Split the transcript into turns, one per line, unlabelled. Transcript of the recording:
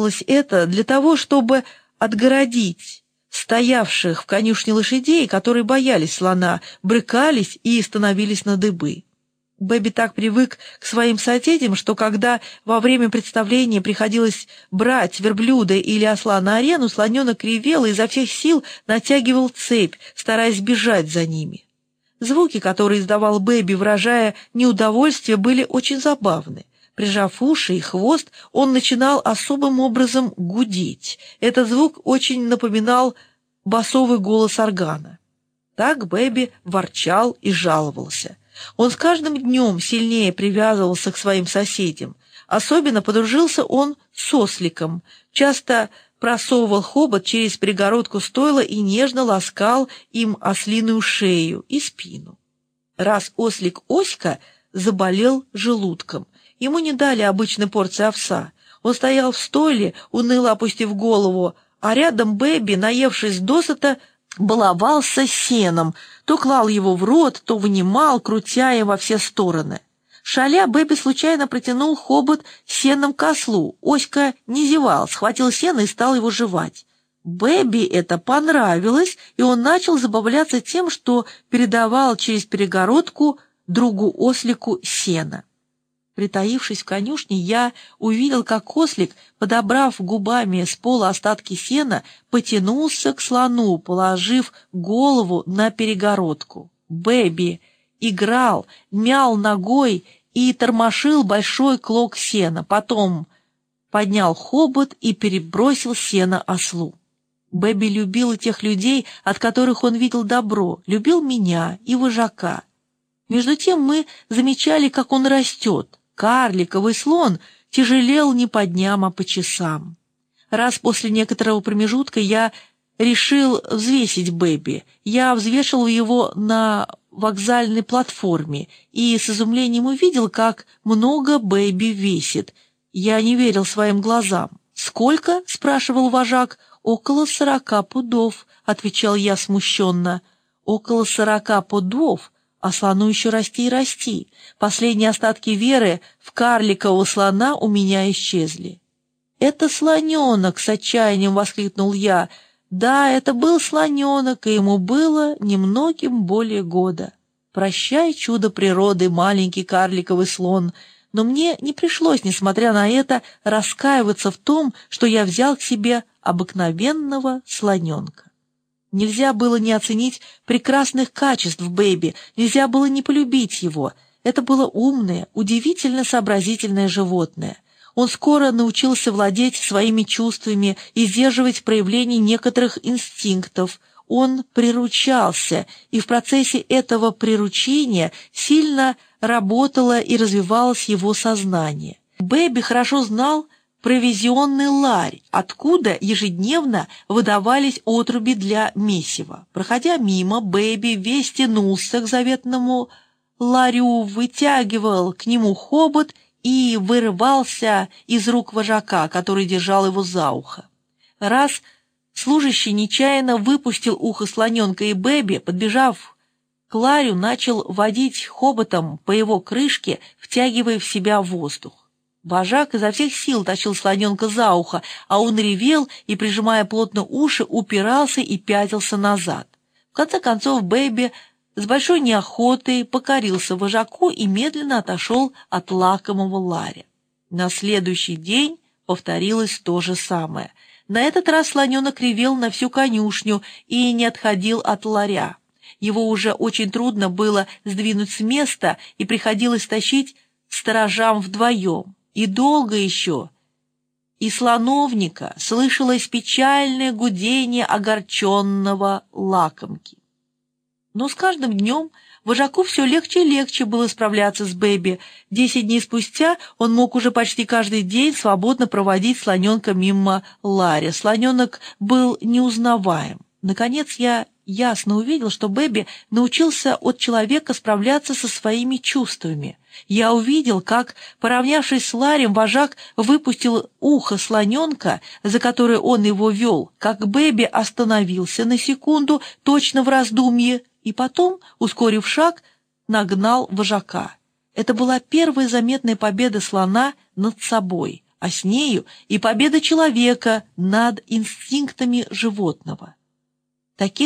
требовалось это для того, чтобы отгородить стоявших в конюшне лошадей, которые боялись слона, брыкались и становились на дыбы. Бэби так привык к своим соседям, что когда во время представления приходилось брать верблюда или осла на арену, слоненок кривел и изо всех сил натягивал цепь, стараясь бежать за ними. Звуки, которые издавал Бэби, выражая неудовольствие, были очень забавны. Прижав уши и хвост, он начинал особым образом гудеть. Этот звук очень напоминал басовый голос органа. Так Бэби ворчал и жаловался. Он с каждым днем сильнее привязывался к своим соседям. Особенно подружился он с осликом, часто просовывал хобот через перегородку стойла и нежно ласкал им ослиную шею и спину. Раз ослик Оська заболел желудком. Ему не дали обычной порции овса. Он стоял в стойле, уныло опустив голову, а рядом Бэби, наевшись досыта, баловался сеном, то клал его в рот, то вынимал, крутя им во все стороны. Шаля, Бэби случайно протянул хобот сеном к ослу. Оська не зевал, схватил сено и стал его жевать. Бэби это понравилось, и он начал забавляться тем, что передавал через перегородку другу-ослику сено. Притаившись в конюшне, я увидел, как ослик, подобрав губами с пола остатки сена, потянулся к слону, положив голову на перегородку. Бэби играл, мял ногой и тормошил большой клок сена, потом поднял хобот и перебросил сено ослу. Бэби любил и тех людей, от которых он видел добро, любил меня и вожака. Между тем мы замечали, как он растет. Карликовый слон тяжелел не по дням, а по часам. Раз после некоторого промежутка я решил взвесить Бэби. Я взвешивал его на вокзальной платформе и с изумлением увидел, как много Бэби весит. Я не верил своим глазам. «Сколько?» — спрашивал вожак. «Около 40 пудов», — отвечал я смущенно. «Около 40 пудов? А слону еще расти и расти. Последние остатки веры в карликового слона у меня исчезли». «Это слоненок!» — с отчаянием воскликнул я. Да, это был слоненок, и ему было немногим более года. Прощай, чудо природы, маленький карликовый слон. Но мне не пришлось, несмотря на это, раскаиваться в том, что я взял к себе обыкновенного слоненка. Нельзя было не оценить прекрасных качеств Бэби, нельзя было не полюбить его. Это было умное, удивительно сообразительное животное. Он скоро научился владеть своими чувствами и сдерживать проявление некоторых инстинктов. Он приручался, и в процессе этого приручения сильно работало и развивалось его сознание. Бэби хорошо знал провизионный ларь, откуда ежедневно выдавались отруби для месива. Проходя мимо, Бэби весь тянулся к заветному ларю, вытягивал к нему хобот и вырывался из рук вожака, который держал его за ухо. Раз служащий нечаянно выпустил ухо слоненка, и Бэби, подбежав к ларю, начал водить хоботом по его крышке, втягивая в себя воздух. Вожак изо всех сил тащил слоненка за ухо, а он ревел и, прижимая плотно уши, упирался и пятился назад. В конце концов Бэби с большой неохотой покорился вожаку и медленно отошел от лакомого ларя. На следующий день повторилось то же самое. На этот раз слоненок ревел на всю конюшню и не отходил от ларя. Его уже очень трудно было сдвинуть с места, и приходилось тащить сторожам вдвоем. И долго еще из слоновника слышалось печальное гудение огорченного лакомки. Но с каждым днем вожаку все легче и легче было справляться с Бэби. 10 дней спустя он мог уже почти каждый день свободно проводить слоненка мимо ларя. Слоненок был неузнаваем. Наконец я ясно увидел, что Бэби научился от человека справляться со своими чувствами. Я увидел, как, поравнявшись с ларем, вожак выпустил ухо слоненка, за которое он его вел, как Бэби остановился на секунду, точно в раздумье, и потом, ускорив шаг, нагнал вожака. Это была первая заметная победа слона над собой. а с нею и победа человека над инстинктами животного. Таких